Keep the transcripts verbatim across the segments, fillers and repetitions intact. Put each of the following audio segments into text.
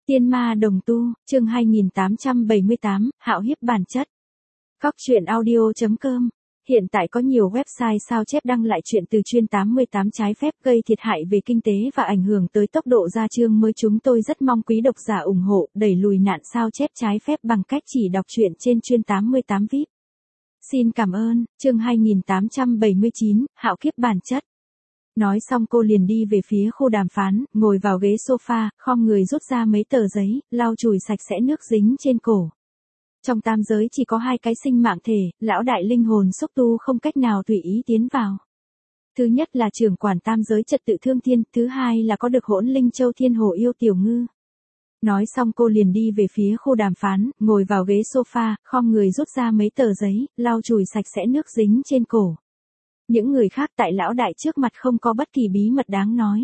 Tiên ma đồng tu, chương hai nghìn tám trăm bảy mươi tám, hạo hiếp bản chất. Cóc truyện audio chấm com. Hiện tại có nhiều website sao chép đăng lại chuyện từ chuyên tám mươi tám trái phép gây thiệt hại về kinh tế và ảnh hưởng tới tốc độ ra chương mới. Chúng tôi rất mong quý độc giả ủng hộ, đẩy lùi nạn sao chép trái phép bằng cách chỉ đọc truyện trên chuyên tám mươi tám vê i pê. Xin cảm ơn, chương hai nghìn tám trăm bảy mươi chín, hạo kiếp bản chất. Nói xong cô liền đi về phía khu đàm phán, ngồi vào ghế sofa, khom người rút ra mấy tờ giấy, lau chùi sạch sẽ nước dính trên cổ. Trong tam giới chỉ có hai cái sinh mạng thể, lão đại linh hồn xúc tu không cách nào tùy ý tiến vào. Thứ nhất là trưởng quản tam giới trật tự thương thiên, thứ hai là có được hỗn linh châu thiên hồ yêu tiểu ngư. Nói xong cô liền đi về phía khu đàm phán, ngồi vào ghế sofa, khom người rút ra mấy tờ giấy, lau chùi sạch sẽ nước dính trên cổ. Những người khác tại lão đại trước mặt không có bất kỳ bí mật đáng nói.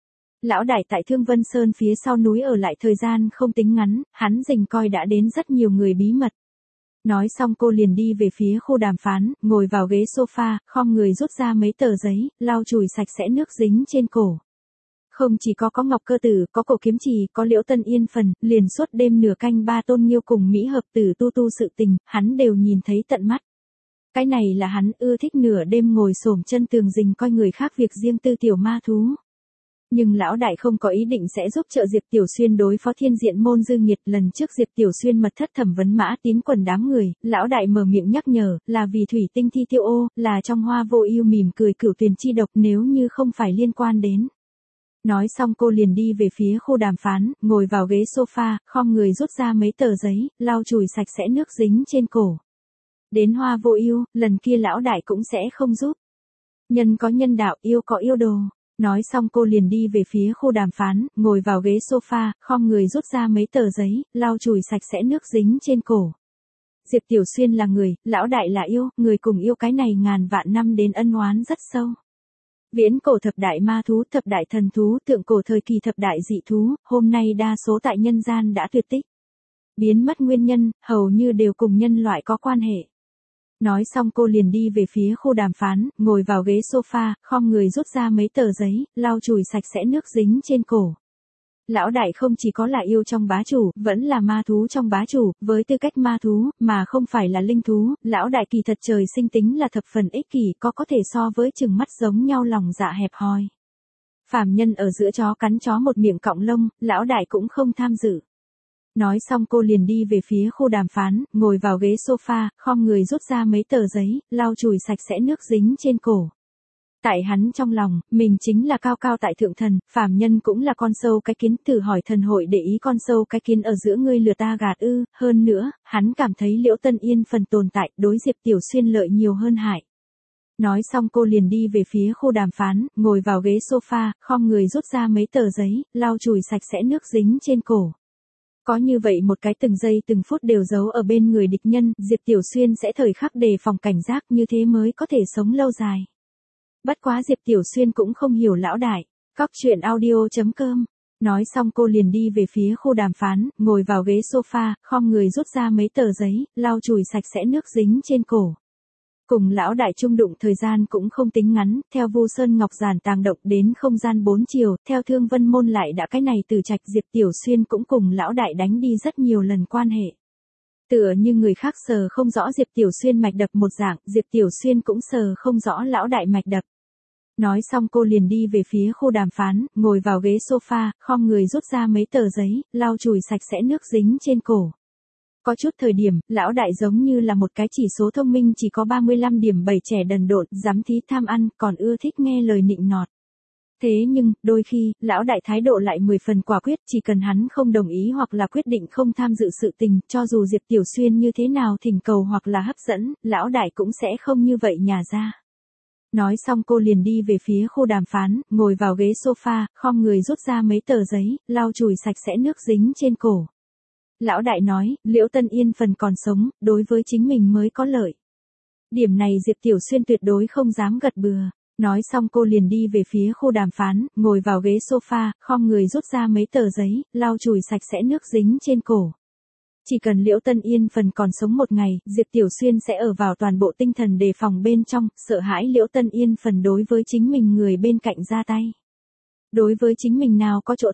Lão đại tại Thương Vân Sơn phía sau núi ở lại thời gian không tính ngắn, hắn rình coi đã đến rất nhiều người bí mật. Nói xong cô liền đi về phía khu đàm phán, ngồi vào ghế sofa, khom người rút ra mấy tờ giấy, lau chùi sạch sẽ nước dính trên cổ. Không chỉ có có Ngọc Cơ Tử, có Cổ Kiếm Trì, có Liễu Tân Yên phần, liền suốt đêm nửa canh ba Tôn Nghiêu cùng Mỹ Hợp Tử tu tu sự tình, hắn đều nhìn thấy tận mắt. Cái này là hắn ưa thích nửa đêm ngồi xổm chân tường rình coi người khác việc riêng tư tiểu ma thú. Nhưng lão đại không có ý định sẽ giúp trợ Diệp Tiểu Xuyên đối phó thiên diện môn dư nghiệt. Lần trước Diệp Tiểu Xuyên mật thất thẩm vấn Mã Tín quần đám người, lão đại mở miệng nhắc nhở, là vì thủy tinh thi tiêu ô, là trong hoa vô ưu mỉm cười cửu tuyền chi độc nếu như không phải liên quan đến. Nói xong cô liền đi về phía khu đàm phán, ngồi vào ghế sofa, khom người rút ra mấy tờ giấy, lau chùi sạch sẽ nước dính trên cổ. Đến hoa vô ưu, lần kia lão đại cũng sẽ không giúp. Nhân có nhân đạo, yêu có yêu đồ. Nói xong cô liền đi về phía khu đàm phán, ngồi vào ghế sofa, khom người rút ra mấy tờ giấy, lau chùi sạch sẽ nước dính trên cổ. Diệp Tiểu Xuyên là người, lão đại là yêu, người cùng yêu cái này ngàn vạn năm đến ân oán rất sâu. Viễn cổ thập đại ma thú, thập đại thần thú, thượng cổ thời kỳ thập đại dị thú, hôm nay đa số tại nhân gian đã tuyệt tích. Biến mất nguyên nhân, hầu như đều cùng nhân loại có quan hệ. Nói xong cô liền đi về phía khu đàm phán, ngồi vào ghế sofa, khom người rút ra mấy tờ giấy, lau chùi sạch sẽ nước dính trên cổ. Lão đại không chỉ có là yêu trong bá chủ, vẫn là ma thú trong bá chủ, với tư cách ma thú, mà không phải là linh thú, lão đại kỳ thật trời sinh tính là thập phần ích kỷ, có có thể so với chừng mắt giống nhau lòng dạ hẹp hòi. Phàm nhân ở giữa chó cắn chó một miệng cọng lông, lão đại cũng không tham dự. Nói xong cô liền đi về phía khu đàm phán, ngồi vào ghế sofa, khom người rút ra mấy tờ giấy, lau chùi sạch sẽ nước dính trên cổ. Tại hắn trong lòng, mình chính là cao cao tại thượng thần, phàm nhân cũng là con sâu cái kiến, thử hỏi thần hội để ý con sâu cái kiến ở giữa ngươi lừa ta gạt ư, hơn nữa, hắn cảm thấy Liễu Tân Yên phần tồn tại, đối Diệp Tiểu Xuyên lợi nhiều hơn hại. Nói xong cô liền đi về phía khu đàm phán, ngồi vào ghế sofa, khom người rút ra mấy tờ giấy, lau chùi sạch sẽ nước dính trên cổ. Có như vậy một cái từng giây từng phút đều giấu ở bên người địch nhân, Diệp Tiểu Xuyên sẽ thời khắc đề phòng cảnh giác, như thế mới có thể sống lâu dài. Bất quá Diệp Tiểu Xuyên cũng không hiểu lão đại. Cóc truyện audio chấm com. Nói xong cô liền đi về phía khu đàm phán, ngồi vào ghế sofa, khom người rút ra mấy tờ giấy, lau chùi sạch sẽ nước dính trên cổ. Cùng lão đại chung đụng thời gian cũng không tính ngắn, theo Vu Sơn Ngọc Giản tàng động đến không gian bốn chiều, theo Thương Vân Môn lại đã cái này từ trạch, Diệp Tiểu Xuyên cũng cùng lão đại đánh đi rất nhiều lần quan hệ. Tựa như người khác sờ không rõ Diệp Tiểu Xuyên mạch đập một dạng, Diệp Tiểu Xuyên cũng sờ không rõ lão đại mạch đập. Nói xong cô liền đi về phía khu đàm phán, ngồi vào ghế sofa, khom người rút ra mấy tờ giấy, lau chùi sạch sẽ nước dính trên cổ. Có chút thời điểm, lão đại giống như là một cái chỉ số thông minh chỉ có ba mươi lăm điểm bảy trẻ đần độn, dám thí tham ăn, còn ưa thích nghe lời nịnh nọt. Thế nhưng, đôi khi, lão đại thái độ lại mười phần quả quyết, chỉ cần hắn không đồng ý hoặc là quyết định không tham dự sự tình, cho dù Diệp Tiểu Xuyên như thế nào thỉnh cầu hoặc là hấp dẫn, lão đại cũng sẽ không như vậy nhả ra. Nói xong cô liền đi về phía khu đàm phán, ngồi vào ghế sofa, khom người rút ra mấy tờ giấy, lau chùi sạch sẽ nước dính trên cổ. Lão đại nói, Liễu Tân Yên phần còn sống, đối với chính mình mới có lợi. Điểm này Diệp Tiểu Xuyên tuyệt đối không dám gật bừa. Nói xong cô liền đi về phía khu đàm phán, ngồi vào ghế sofa, khom người rút ra mấy tờ giấy, lau chùi sạch sẽ nước dính trên cổ. Chỉ cần Liễu Tân Yên phần còn sống một ngày, Diệp Tiểu Xuyên sẽ ở vào toàn bộ tinh thần đề phòng bên trong, sợ hãi Liễu Tân Yên phần đối với chính mình người bên cạnh ra tay. Đối với chính mình nào có chỗ tốt,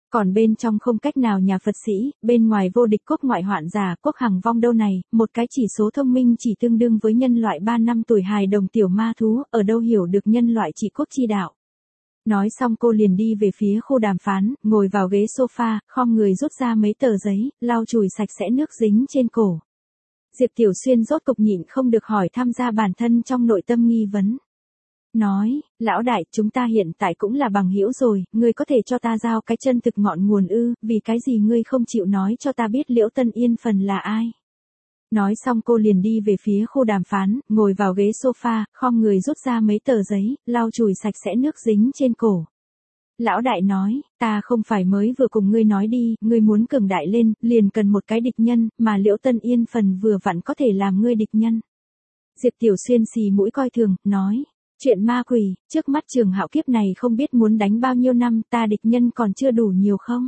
Còn bên trong không cách nào nhà Phật sĩ, bên ngoài vô địch quốc ngoại hoạn giả, quốc hằng vong đâu này, một cái chỉ số thông minh chỉ tương đương với nhân loại ba năm tuổi hài đồng tiểu ma thú, ở đâu hiểu được nhân loại trị quốc chi đạo. Nói xong cô liền đi về phía khu đàm phán, ngồi vào ghế sofa, khom người rút ra mấy tờ giấy, lau chùi sạch sẽ nước dính trên cổ. Diệp Tiểu Xuyên rốt cục nhịn không được hỏi tham gia bản thân trong nội tâm nghi vấn. Nói, lão đại, chúng ta hiện tại cũng là bằng hữu rồi, ngươi có thể cho ta giao cái chân thực ngọn nguồn ư, vì cái gì ngươi không chịu nói cho ta biết Liễu Tân Yên phần là ai. Nói xong cô liền đi về phía khu đàm phán, ngồi vào ghế sofa, khom người rút ra mấy tờ giấy, lau chùi sạch sẽ nước dính trên cổ. Lão đại nói, ta không phải mới vừa cùng ngươi nói đi, ngươi muốn cường đại lên, liền cần một cái địch nhân, mà Liễu Tân Yên phần vừa vặn có thể làm ngươi địch nhân. Diệp Tiểu Xuyên xì mũi coi thường, nói, chuyện ma quỷ, trước mắt Trường Hạo kiếp này không biết muốn đánh bao nhiêu năm, ta địch nhân còn chưa đủ nhiều không?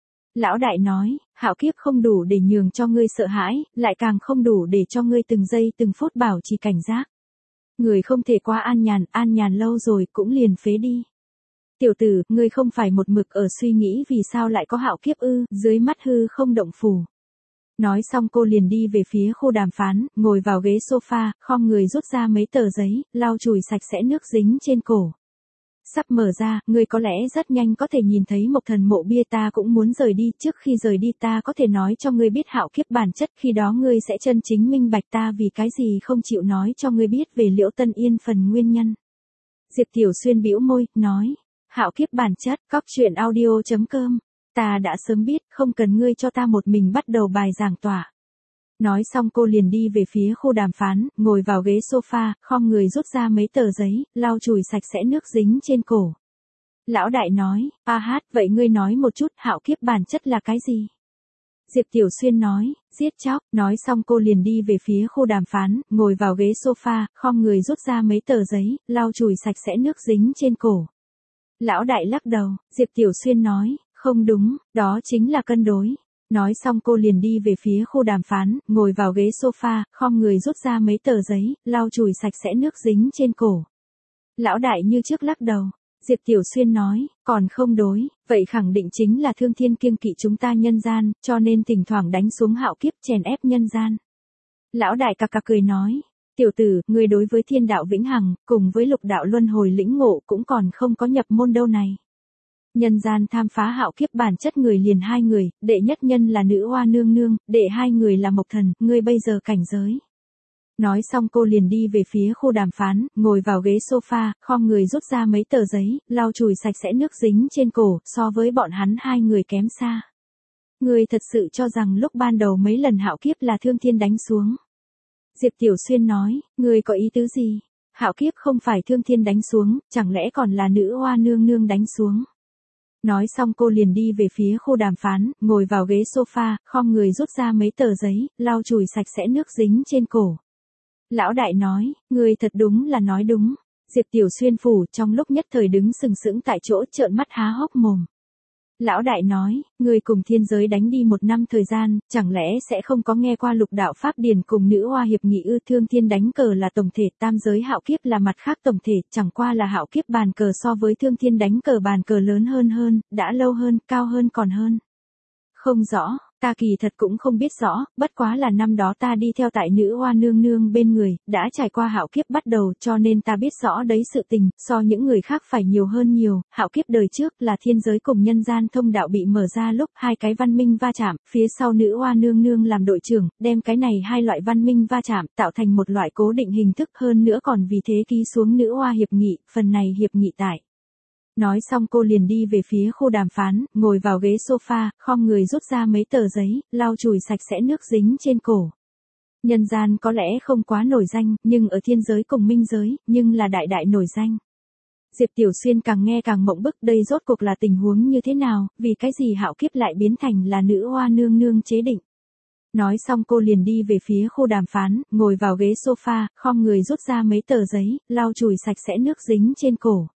Lão đại nói, Hạo kiếp không đủ để nhường cho ngươi sợ hãi, lại càng không đủ để cho ngươi từng giây từng phút bảo trì cảnh giác. Người không thể quá an nhàn, an nhàn lâu rồi cũng liền phế đi. Tiểu tử, ngươi không phải một mực ở suy nghĩ vì sao lại có Hạo kiếp ư, dưới mắt hư không động phủ. Nói xong cô liền đi về phía khu đàm phán, ngồi vào ghế sofa, khom người rút ra mấy tờ giấy, lau chùi sạch sẽ nước dính trên cổ. Sắp mở ra, ngươi có lẽ rất nhanh có thể nhìn thấy Mộc Thần mộ bia, ta cũng muốn rời đi, trước khi rời đi ta có thể nói cho ngươi biết Hạo kiếp bản chất, khi đó ngươi sẽ chân chính minh bạch ta vì cái gì không chịu nói cho ngươi biết về Liễu Tân Yên phần nguyên nhân. Diệp Tiểu Xuyên bĩu môi, nói, Hạo kiếp bản chất, cóc truyện audio chấm com. Ta đã sớm biết, không cần ngươi cho ta một mình bắt đầu bài giảng tỏa. Nói xong cô liền đi về phía khu đàm phán, ngồi vào ghế sofa, khom người rút ra mấy tờ giấy, lau chùi sạch sẽ nước dính trên cổ. Lão đại nói, a hát, vậy ngươi nói một chút, Hạo kiếp bản chất là cái gì? Diệp Tiểu Xuyên nói, giết chóc. Nói xong cô liền đi về phía khu đàm phán, ngồi vào ghế sofa, khom người rút ra mấy tờ giấy, lau chùi sạch sẽ nước dính trên cổ. Lão đại lắc đầu, Diệp Tiểu Xuyên nói, không đúng, đó chính là cân đối. Nói xong cô liền đi về phía khu đàm phán, ngồi vào ghế sofa, khom người rút ra mấy tờ giấy, lau chùi sạch sẽ nước dính trên cổ. Lão đại như trước lắc đầu. Diệp Tiểu Xuyên nói, còn không đối, vậy khẳng định chính là Thương Thiên kiêng kỵ chúng ta nhân gian, cho nên thỉnh thoảng đánh xuống Hạo kiếp chèn ép nhân gian. Lão đại cặc cặc cười nói, tiểu tử, ngươi đối với thiên đạo vĩnh hằng, cùng với lục đạo luân hồi lĩnh ngộ cũng còn không có nhập môn đâu này. Nhân gian tham phá Hạo kiếp bản chất người liền hai người, đệ nhất nhân là nữ oa nương nương, đệ hai người là Mộc Thần, ngươi bây giờ cảnh giới. Nói xong cô liền đi về phía khu đàm phán, ngồi vào ghế sofa, khom người rút ra mấy tờ giấy, lau chùi sạch sẽ nước dính trên cổ, so với bọn hắn hai người kém xa. Ngươi thật sự cho rằng lúc ban đầu mấy lần Hạo kiếp là Thương Thiên đánh xuống. Diệp Tiểu Xuyên nói, ngươi có ý tứ gì? Hạo kiếp không phải Thương Thiên đánh xuống, chẳng lẽ còn là nữ oa nương nương đánh xuống? Nói xong cô liền đi về phía khu đàm phán, ngồi vào ghế sofa, khom người rút ra mấy tờ giấy, lau chùi sạch sẽ nước dính trên cổ. Lão đại nói, ngươi thật đúng là nói đúng. Diệp Tiểu Xuyên phủ trong lúc nhất thời đứng sừng sững tại chỗ, trợn mắt há hốc mồm. Lão đại nói, ngươi cùng thiên giới đánh đi một năm thời gian, chẳng lẽ sẽ không có nghe qua lục đạo pháp điển cùng nữ hoa hiệp nghị ư? Thương Thiên đánh cờ là tổng thể, tam giới Hạo kiếp là mặt khác tổng thể, chẳng qua là Hạo kiếp bàn cờ so với Thương Thiên đánh cờ bàn cờ lớn hơn hơn, đã lâu hơn, cao hơn còn hơn. Không rõ, ta kỳ thật cũng không biết rõ, bất quá là năm đó ta đi theo tại nữ oa nương nương bên người, đã trải qua Hạo kiếp bắt đầu, cho nên ta biết rõ đấy sự tình, so những người khác phải nhiều hơn nhiều. Hạo kiếp đời trước là thiên giới cùng nhân gian thông đạo bị mở ra lúc hai cái văn minh va chạm, phía sau nữ oa nương nương làm đội trưởng, đem cái này hai loại văn minh va chạm, tạo thành một loại cố định hình thức, hơn nữa còn vì thế ký xuống nữ oa hiệp nghị, phần này hiệp nghị tại. Nói xong cô liền đi về phía khu đàm phán, ngồi vào ghế sofa, khom người rút ra mấy tờ giấy, lau chùi sạch sẽ nước dính trên cổ. Nhân gian có lẽ không quá nổi danh, nhưng ở thiên giới cùng minh giới, nhưng là đại đại nổi danh. Diệp Tiểu Xuyên càng nghe càng mộng bức, đây rốt cuộc là tình huống như thế nào, vì cái gì Hạo kiếp lại biến thành là nữ oa nương nương chế định. Nói xong cô liền đi về phía khu đàm phán, ngồi vào ghế sofa, khom người rút ra mấy tờ giấy, lau chùi sạch sẽ nước dính trên cổ.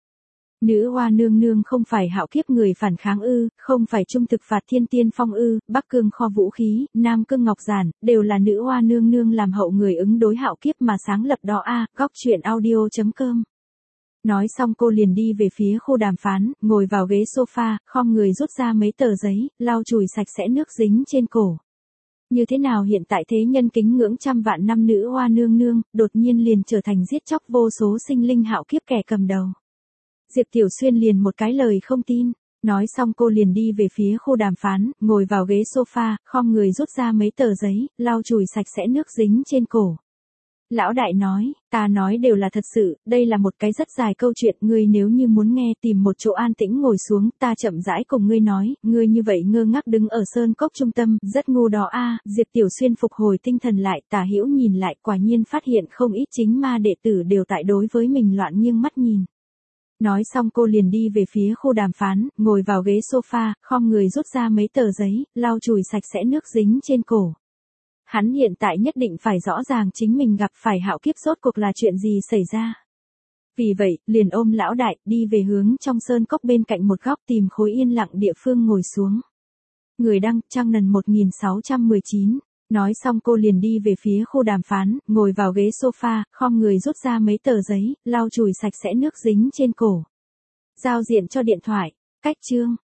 Nữ oa nương nương không phải Hạo kiếp người phản kháng ư, không phải trung thực phạt thiên tiên phong ư, Bắc Cương kho vũ khí, Nam Cương ngọc giản, đều là nữ oa nương nương làm hậu người ứng đối Hạo kiếp mà sáng lập đó a. Góc truyện audio chấm com Nói xong cô liền đi về phía khu đàm phán, ngồi vào ghế sofa, khom người rút ra mấy tờ giấy, lau chùi sạch sẽ nước dính trên cổ. Như thế nào hiện tại thế nhân kính ngưỡng trăm vạn năm nữ hoa nương nương, đột nhiên liền trở thành giết chóc vô số sinh linh hạo kiếp kẻ cầm đầu. Diệp Tiểu Xuyên liền một cái lời không tin. Nói xong cô liền đi về phía khu đàm phán, ngồi vào ghế sofa, khom người rút ra mấy tờ giấy, lau chùi sạch sẽ nước dính trên cổ. Lão đại nói, ta nói đều là thật sự, đây là một cái rất dài câu chuyện, ngươi nếu như muốn nghe tìm một chỗ an tĩnh ngồi xuống, ta chậm rãi cùng ngươi nói, ngươi như vậy ngơ ngác đứng ở sơn cốc trung tâm, rất ngu đó a. Diệp Tiểu Xuyên phục hồi tinh thần lại, Tả Hữu nhìn lại, quả nhiên phát hiện không ít chính ma đệ tử đều tại đối với mình loạn nghiêng mắt nhìn. Nói xong cô liền đi về phía khu đàm phán, ngồi vào ghế sofa, khom người rút ra mấy tờ giấy, lau chùi sạch sẽ nước dính trên cổ. Hắn hiện tại nhất định phải rõ ràng chính mình gặp phải hạo kiếp rốt cuộc là chuyện gì xảy ra. Vì vậy, liền ôm lão đại, đi về hướng trong sơn cốc bên cạnh một góc tìm khối yên lặng địa phương ngồi xuống. Người đăng, Trang Nần một nghìn sáu trăm mười chín. Nói xong cô liền đi về phía khu đàm phán, ngồi vào ghế sofa, khom người rút ra mấy tờ giấy, lau chùi sạch sẽ nước dính trên cổ. Giao diện cho điện thoại, cách chương.